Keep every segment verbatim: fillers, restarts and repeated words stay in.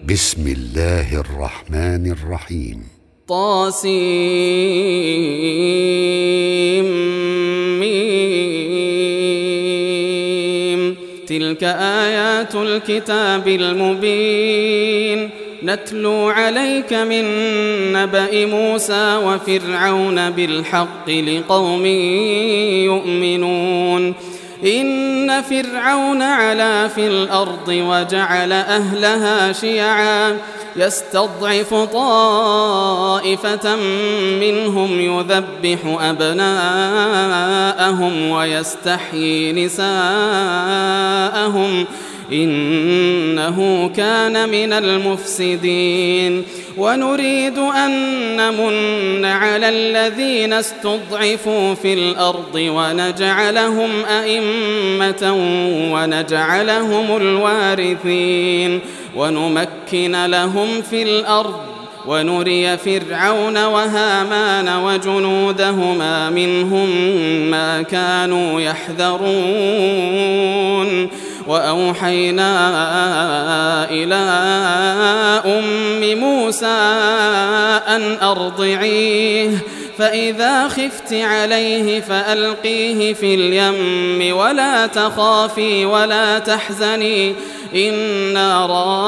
بسم الله الرحمن الرحيم. طاسيم. تلك آيات الكتاب المبين نتلو عليك من نبأ موسى وفرعون بالحق لقوم يؤمنون. إن فرعون علا في الأرض وجعل أهلها شيعا يستضعف طائفة منهم يذبح أبناءهم ويستحيي نساءهم إنه كان من المفسدين. ونريد أن نمن على الذين استضعفوا في الأرض ونجعلهم أئمة ونجعلهم الوارثين ونمكن لهم في الأرض ونري فرعون وهامان وجنودهما منهم ما كانوا يحذرون. وأوحينا إلى أم موسى أن أرضعيه فإذا خفت عليه فألقيه في اليم ولا تخافي ولا تحزني إنا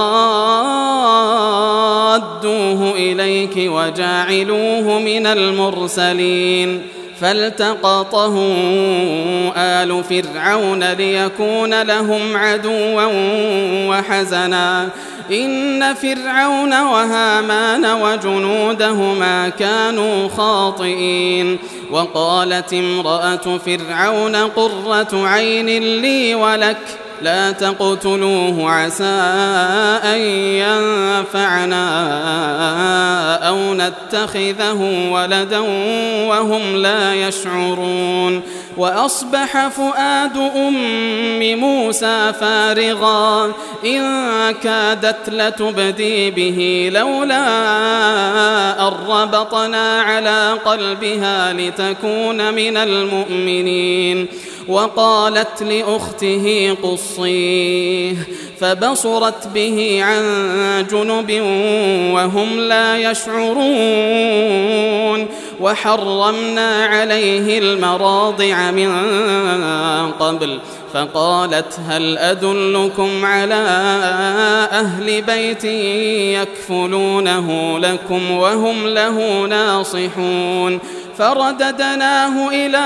رادوه إليك وجاعلوه من المرسلين. فالتقطه آل فرعون ليكون لهم عدوا وحزنا إن فرعون وهامان وجنودهما كانوا خاطئين. وقالت امرأة فرعون قرة عين لي ولك لا تقتلوه عسى أن ينفعنا أو نتخذه ولدا وهم لا يشعرون. وأصبح فؤاد أم موسى فارغا إن كادت لتبدي به لولا أن ربطنا على قلبها لتكون من المؤمنين. وقالت لأخته قصيه فبصرت به عن جنب وهم لا يشعرون. وحرمنا عليه المراضع من قبل فقالت هل أدلكم على أهل بيت يكفلونه لكم وهم له ناصحون. فرددناه إلى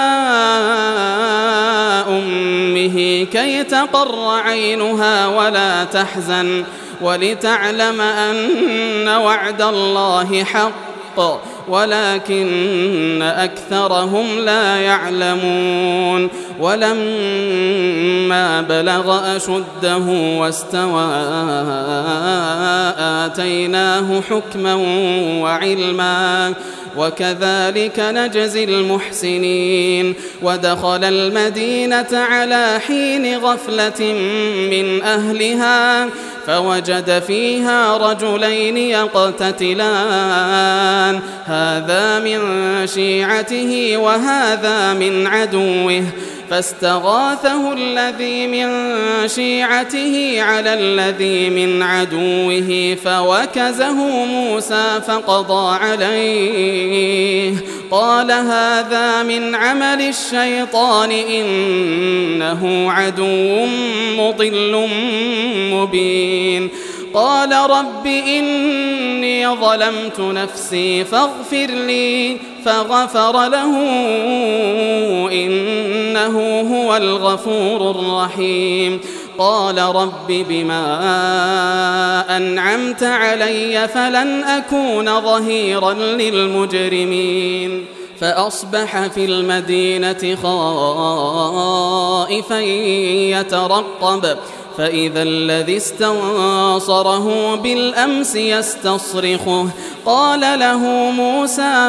أمه كي تقر عينها ولا تحزن ولتعلم أن وعد الله حق ولكن أكثرهم لا يعلمون. ولما بلغ أشده واستوى آتيناه حكما وعلما وكذلك نجزي المحسنين. ودخل المدينة على حين غفلة من أهلها فوجد فيها رجلين يقتتلان هذا من شيعته وهذا من عدوه فاستغاثه الذي من شيعته على الذي من عدوه فوكزه موسى فقضى عليه قال هذا من عمل الشيطان إنه عدو مضل مبين. قال رب إني ظلمت نفسي فاغفر لي فغفر له إنه هو الغفور الرحيم. قال رب بما أنعمت علي فلن أكون ظهيرا للمجرمين. فأصبح في المدينة خائفا يترقب فإذا الذي استنصره بالأمس يستصرخه قال له موسى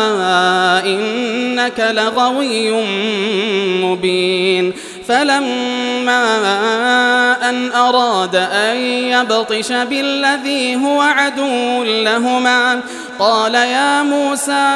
إنك لغوي مبين. فلما أن أراد أن يبطش بالذي هو عدو لهما قال يا موسى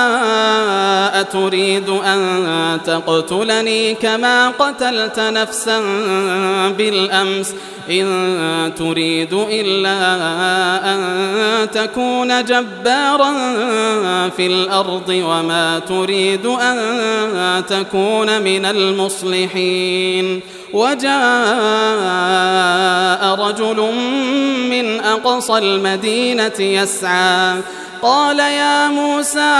أتريد أن تقتلني كما قتلت نفسا بالأمس إن تريد إلا أن تكون جبارا في الأرض وما تريد أن تكون من المصلحين وجاء رجل من أقصى المدينة يسعى قال يا موسى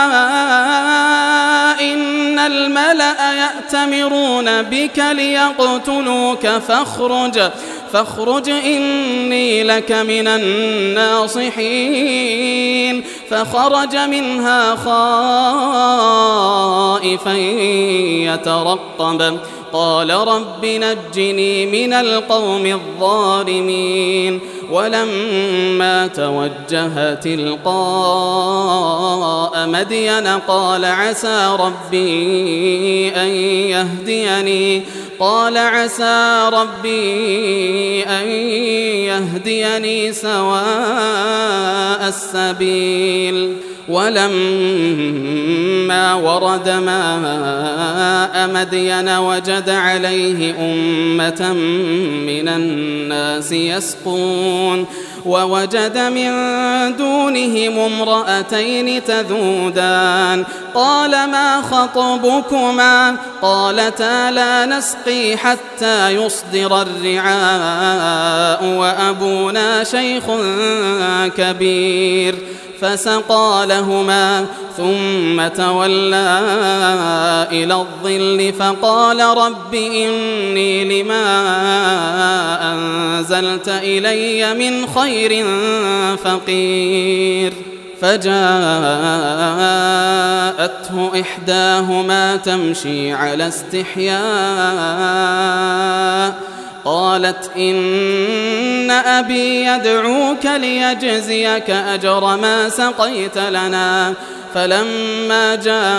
إن الملأ يأتمرون بك ليقتلوك فاخرج فاخرج إني لك من الناصحين فخرج منها خائفا يترقب قال رب نجني من القوم الظالمين ولما توجه تلقاء مدين قال عسى ربي أن يهديني قال عسى ربي أن يهديني سواء السبيل ولما ورد ماء مدين وجد عليه أمة من الناس يسقون ووجد من دونهم امرأتين تذودان قال ما خطبكما قالتا لا نسقي حتى يصدر الرعاء وأبونا شيخ كبير فسقى لهما ثم تولى إلى الظل فقال رب إني لما أنزلت إلي من خير فقير فجاءته إحداهما تمشي على استحياء قالت إن أبي يدعوك ليجزيك أجر ما سقيت لنا فلما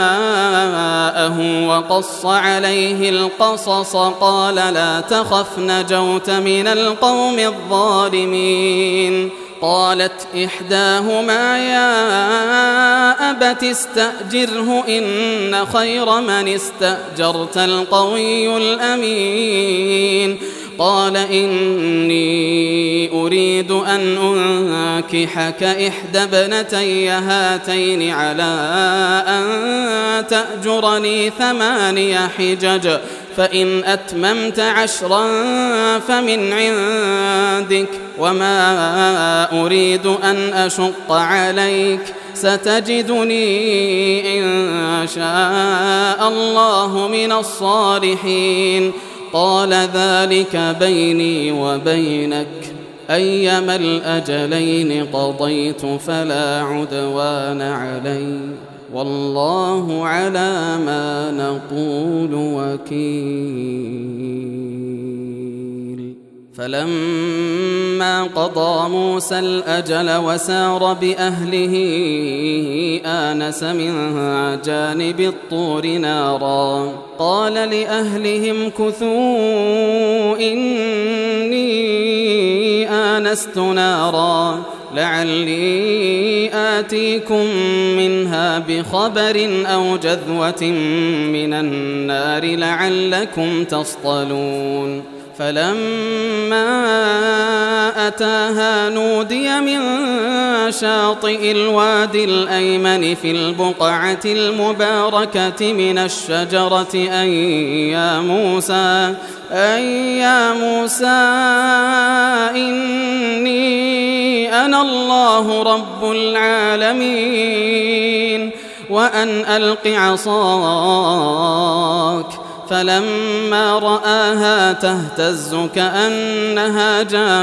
جاءه وقص عليه القصص قال لا تخف نجوت من القوم الظالمين قالت إحداهما يا أبت استأجره إن خير من استأجرت القوي الأمين قال إني أريد أن أنكحك إحدى ابنتي هاتين على أن تأجرني ثماني حجج فإن أتممت عشرا فمن عندك وما أريد أن أشق عليك ستجدني إن شاء الله من الصالحين قال ذلك بيني وبينك أيما الأجلين قضيت فلا عدوان علي والله على ما نقول وكيل فلما قضى موسى الأجل وسار بأهله آنس من جانب الطور نارا قال لأهلهم كثوا إني آنست نارا لعلي آتيكم منها بخبر أو جذوة من النار لعلكم تصطلون فلما أتاها نودي من شاطئ الوادي الأيمن في البقعة المباركة من الشجرة أن يا موسى أن يا موسى إني أنا الله رب العالمين وأن ألق عصاك فلما رآها تهتز كأنها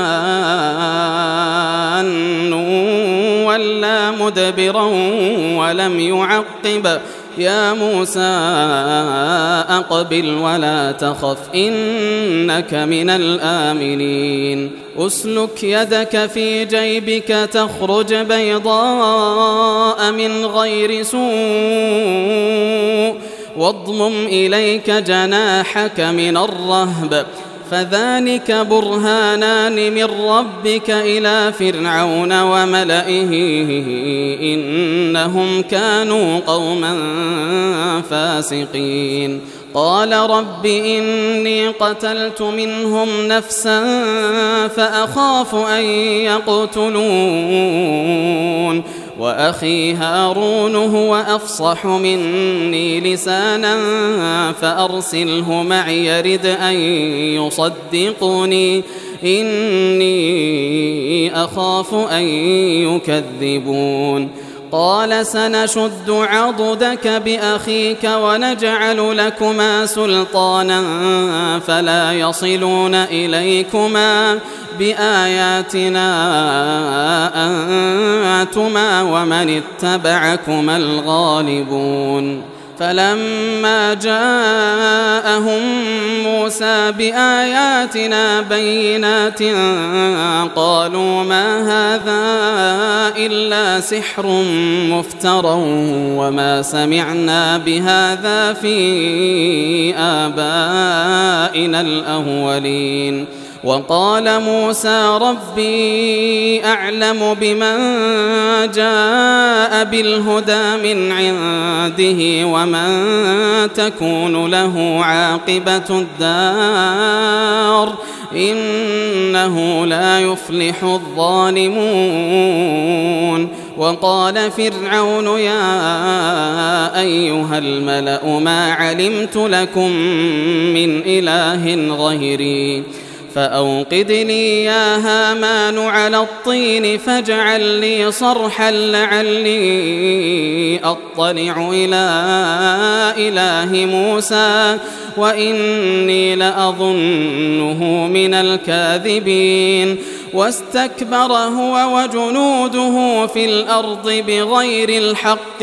جان ولا مدبرا ولم يعقب يا موسى أقبل ولا تخف إنك من الآمنين أسلك يدك في جيبك تخرج بيضاء من غير سوء واضمم إليك جناحك من الرهب فذلك برهانان من ربك إلى فرعون وملئه إنهم كانوا قوما فاسقين قال رب إني قتلت منهم نفسا فأخاف أن يقتلون وأخي هارون هو أفصح مني لسانا فأرسله معي يرد أن يصدقني إني أخاف أن يكذبون قال سنشد عضدك بأخيك ونجعل لكما سلطانا فلا يصلون إليكما بآياتنا أنتما ومن اتبعكما الغالبون فلما جاءهم موسى بآياتنا بينات قالوا ما هذا إلا سحر مفترى وما سمعنا بهذا في آبائنا الأولين وقال موسى ربي أعلم بمن جاء بالهدى من عنده ومن تكون له عاقبة الدار إنه لا يفلح الظالمون وقال فرعون يا أيها الملأ ما علمت لكم من إله غيري فأوقد لي يا هامان على الطين فاجعل لي صرحا لعلي أطلع إلى إله موسى وإني لأظنه من الكاذبين واستكبر هو وجنوده في الأرض بغير الحق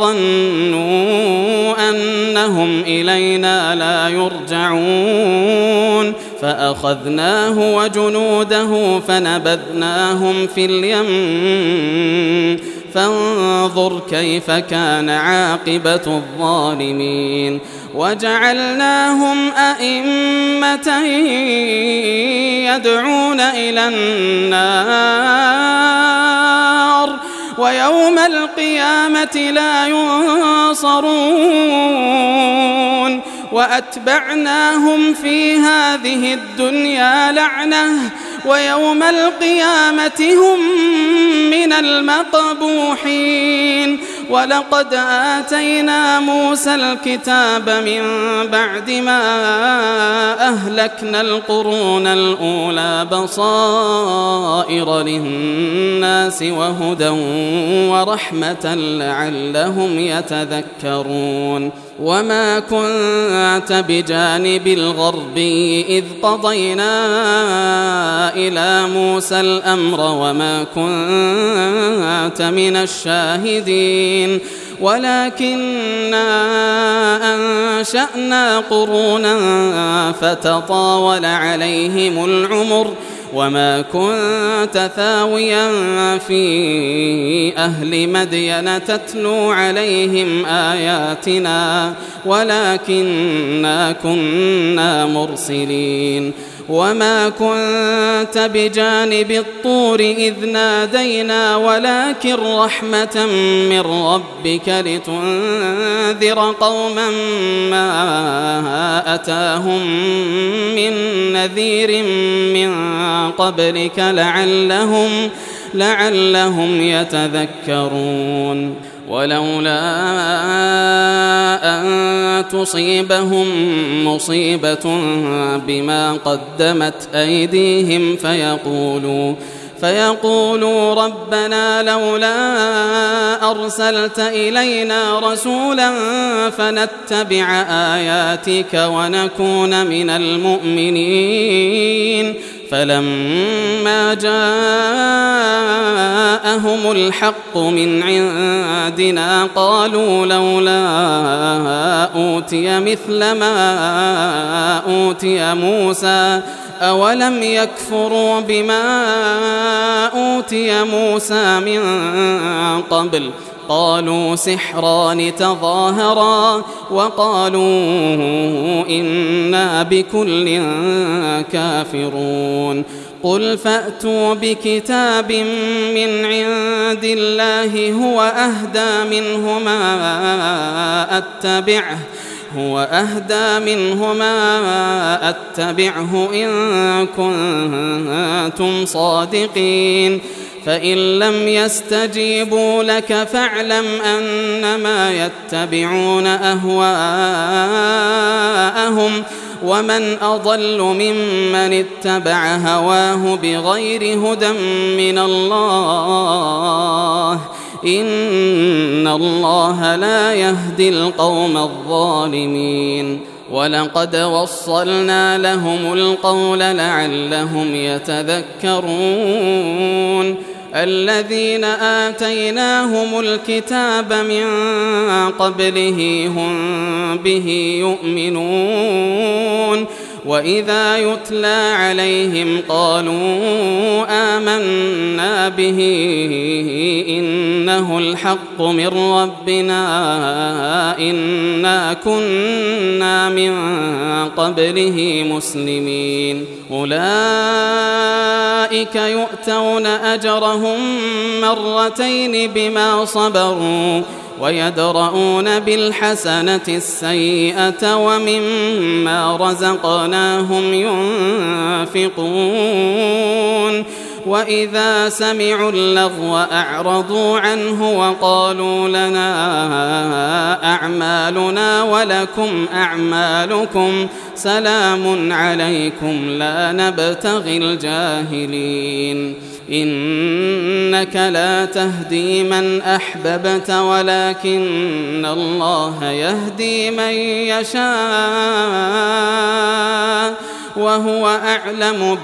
وظنوا أنهم إلينا لا يرجعون فأخذناه وجنوده فنبذناهم في اليم فانظر كيف كان عاقبة الظالمين وجعلناهم أئمة يدعون إلى النار ويوم القيامة لا ينصرون وأتبعناهم في هذه الدنيا لعنة ويوم القيامة هم من المقبوحين ولقد آتينا موسى الكتاب من بعد ما أهلكنا القرون الأولى بصائر للناس وهدى ورحمة لعلهم يتذكرون وما كنت بجانب الغربي إذ قضينا إلى موسى الأمر وما كنت من الشاهدين ولكننا أنشأنا قرونا فتطاول عليهم العمر وما كنت ثاويا في أهل مدين تتلو عليهم آياتنا ولكننا كنا مرسلين وما كنت بجانب الطور إذ نادينا ولكن رحمة من ربك لتنذر قوما ما أتاهم من نذير من قبلك لعلهم, لعلهم يتذكرون ولولا أن تصيبهم مصيبة بما قدمت أيديهم فيقولوا فيقولوا ربنا لولا أرسلت إلينا رسولا فنتبع آياتك ونكون من المؤمنين فلما جاءهم الحق من عندنا قالوا لولا أوتي مثل ما أوتي موسى أولم يكفروا بما أوتي موسى من قبل قالوا سحران تظاهرا وقالوا إنا بكل كافرون قل فأتوا بكتاب من عند الله هو أهدى منهما أتبعه هو أهدى منهما أتبعه إن كنتم صادقين فإن لم يستجيبوا لك فاعلم أنما يتبعون أهواءهم ومن أضل ممن اتبع هواه بغير هدى من الله إن الله لا يهدي القوم الظالمين ولقد وصلنا لهم القول لعلهم يتذكرون الذين آتيناهم الكتاب من قبله هم به يؤمنون وإذا يتلى عليهم قالوا آمنا به إنه الحق من ربنا إنا كنا من قبله مسلمين أولئك يؤتون أجرهم مرتين بما صبروا ويدرؤون بالحسنة السيئة ومما رزقناهم ينفقون وإذا سمعوا اللغو أعرضوا عنه وقالوا لنا أعمالنا ولكم أعمالكم سلام عليكم لا نبتغي الجاهلين إنك لا تهدي من أحببت ولكن الله يهدي من يشاء وهو أعلم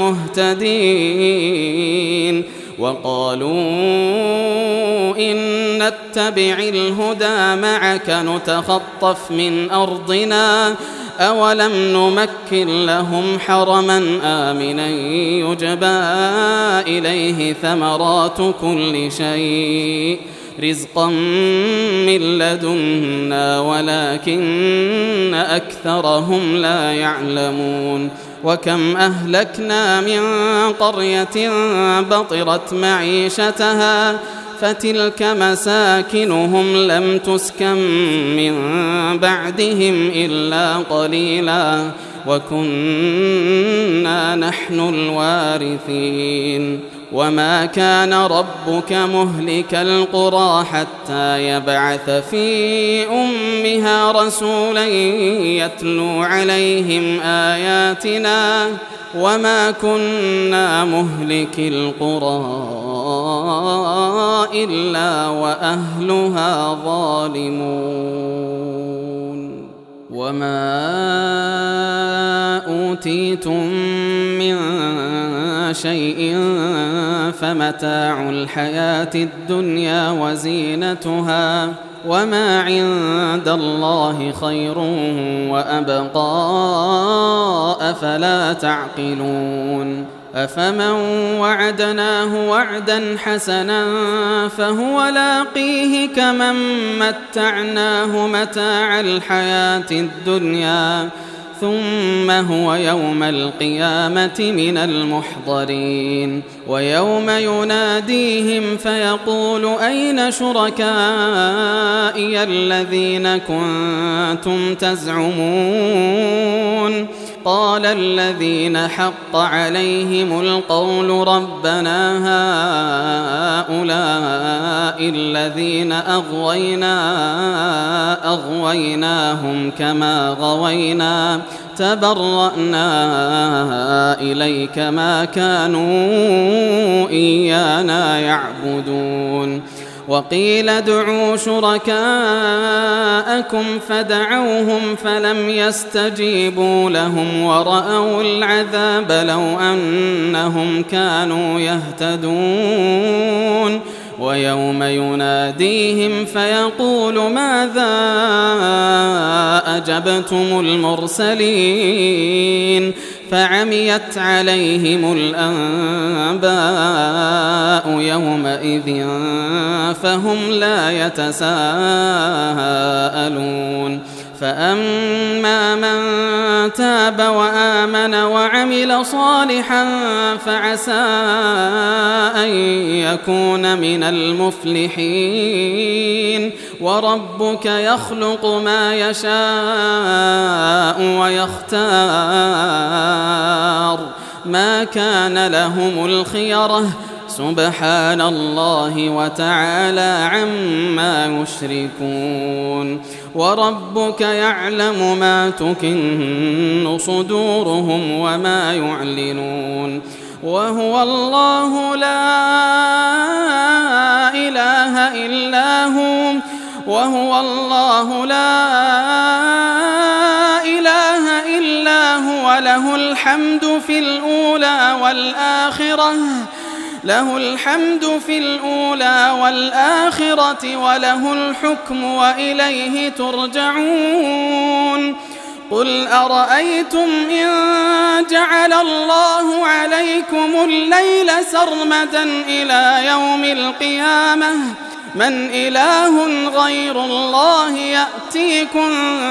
بالمهتدين وقالوا إن نتبع الهدى معك نتخطف من أرضنا أولم نمكن لهم حرما آمنا يجبى إليه ثمرات كل شيء رزقا من لدنا ولكن أكثرهم لا يعلمون وكم أهلكنا من قرية بطرت معيشتها فتلك مساكنهم لم تسكن من بعدهم إلا قليلا وكنا نحن الوارثين وما كان ربك مهلك القرى حتى يبعث في أمها رسولا يتلو عليهم آياتنا وما كنا مهلك القرى إلا وأهلها ظالمون وما أوتيتم من شيء فمتاع الحياة الدنيا وزينتها وما عند الله خير وأبقى أفلا تعقلون أفمن وعدناه وعدا حسنا فهو لاقيه كمن متعناه متاع الحياة الدنيا ثم هو يوم القيامة من المحضرين ويوم يناديهم فيقول أين شركائي الذين كنتم تزعمون قال الذين حق عليهم القول ربنا هؤلاء الذين أغوينا أغويناهم كما غوينا تبرأنا إليك ما كانوا إيانا يعبدون وقيل ادعوا شركاءكم فدعوهم فلم يستجيبوا لهم ورأوا العذاب لو أنهم كانوا يهتدون ويوم يناديهم فيقول ماذا أجبتم المرسلين فعميت عليهم الأنباء يومئذ فهم لا يتساءلون فأما من تاب وآمن وعمل صالحا فعسى أن يكون من المفلحين وربك يخلق ما يشاء ويختار ما كان لهم الخيرة سبحان الله وتعالى عما يشركون وربك يعلم ما تكن صدورهم وما يعلنون وهو الله لا إله إلا هو وهو الله لا إله إلا هو له الحمد في الأولى والآخرة له الحمد في الأولى والآخرة وله الحكم وإليه ترجعون قل أرأيتم إن جعل الله عليكم الليل سرمدا إلى يوم القيامة من إله غير الله يأتيكم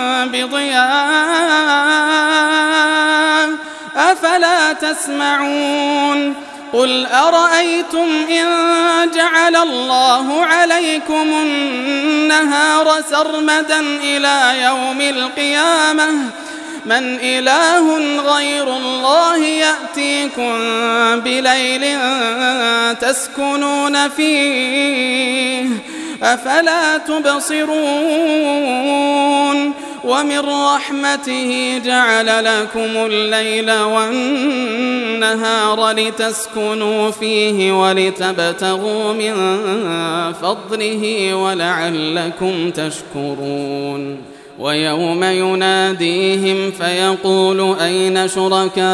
بضياء أفلا تسمعون قل أرأيتم إن جعل الله عليكم النهار سرمدا إلى يوم القيامة من إله غير الله يأتيكم بليل تسكنون فيه أفلا تبصرون ومن رحمته جعل لكم الليل والنهار لتسكنوا فيه ولتبتغوا من فضله ولعلكم تشكرون ويوم يناديهم فيقول أين شركائي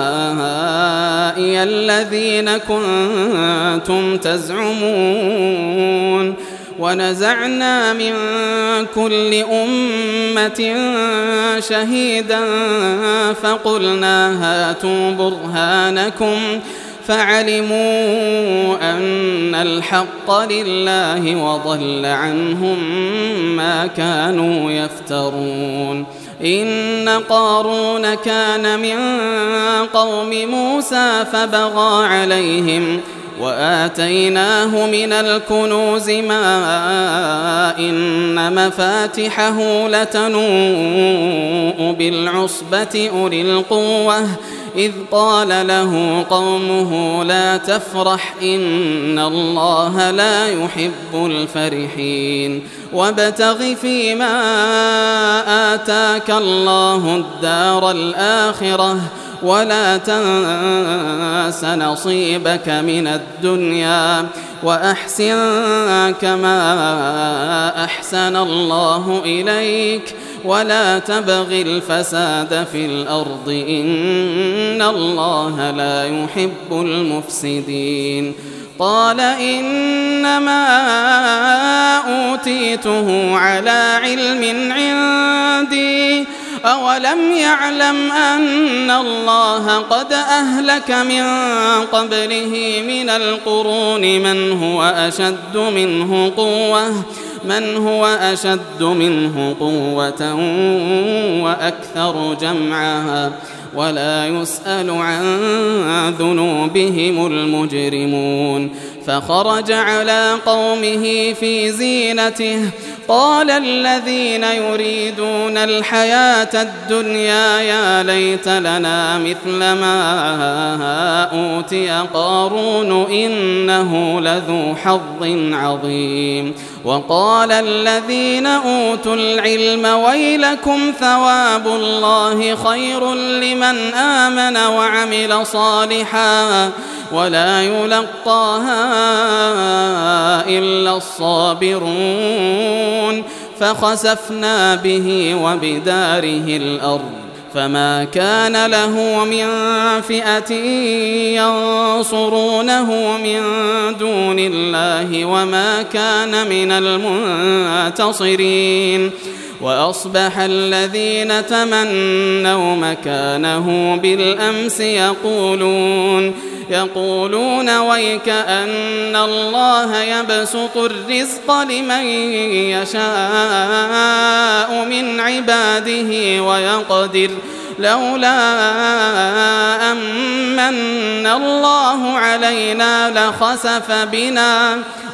الذين كنتم تزعمون ونزعنا من كل أمة شهيدا فقلنا هاتوا برهانكم فعلموا أن الحق لله وضل عنهم ما كانوا يفترون إن قارون كان من قوم موسى فبغى عليهم وآتيناه من الكنوز ما إن مفاتحه لتنوء بالعصبة أولي القوة إذ قال له قومه لا تفرح إن الله لا يحب الفرحين وابتغ فيما آتاك الله الدار الآخرة ولا تنس نصيبك من الدنيا وأحسن كما أحسن الله إليك ولا تبغ الفساد في الأرض إن الله لا يحب المفسدين قال إنما أوتيته على علم عندي أولم يعلم أن الله قد أهلك من قبله من القرون من هو أشد منه قوة من هو أشد منه قوة وأكثر جمعا ولا يسأل عن ذنوبهم المجرمون فخرج على قومه في زينته قال الذين يريدون الحياة الدنيا يا ليت لنا مثل ما أوتي قارون إنه لذو حظ عظيم وقال الذين أوتوا العلم ويلكم ثواب الله خير لمن آمن وعمل صالحا ولا يلقاها إلا الصابرون فخسفنا به وبداره الأرض فما كان له من فئة ينصرونه من دون الله وما كان من المنتصرين وأصبح الذين تمنوا مكانه بالأمس يقولون يقولون ويك أن الله يبسط الرزق لمن يشاء من عباده ويقدر لولا أمن الله علينا لخسف بنا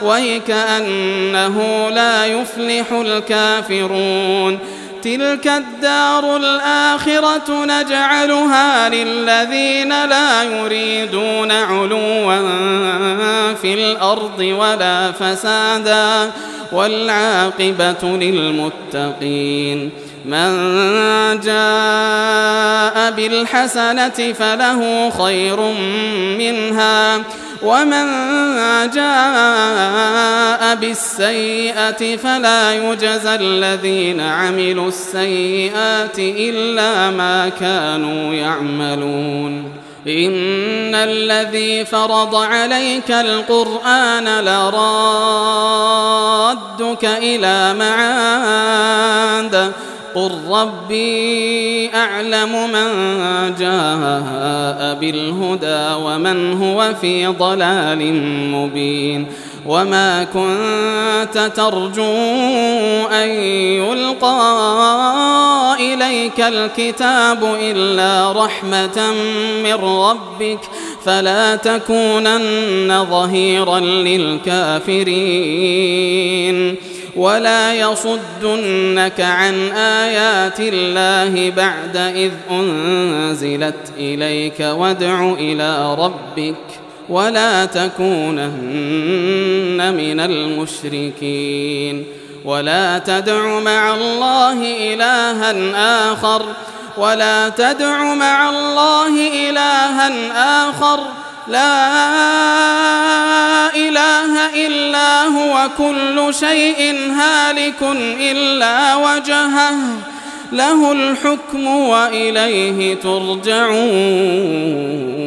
ويكأنه لا يفلح الكافرون تلك الدار الآخرة نجعلها للذين لا يريدون علوا في الأرض ولا فسادا والعاقبة للمتقين من جاء بالحسنة فله خير منها ومن جاء بالسيئة فلا يجزى الذين عملوا السيئات إلا ما كانوا يعملون إن الذي فرض عليك القرآن لرادك إلى معاد قل ربي أعلم من جاء بالهدى ومن هو في ضلال مبين وما كنت ترجو أن يلقى إليك الكتاب إلا رحمة من ربك فلا تكونن ظهيرا للكافرين ولا يصدنك عن آيات الله بعد إذ أنزلت إليك وادع إلى ربك ولا تكونن من المشركين ولا تدع مع الله إلها آخر ولا تدع مع الله إلها آخر لا إله إلا هو كل شيء هالك إلا وجهه له الحكم وإليه ترجعون.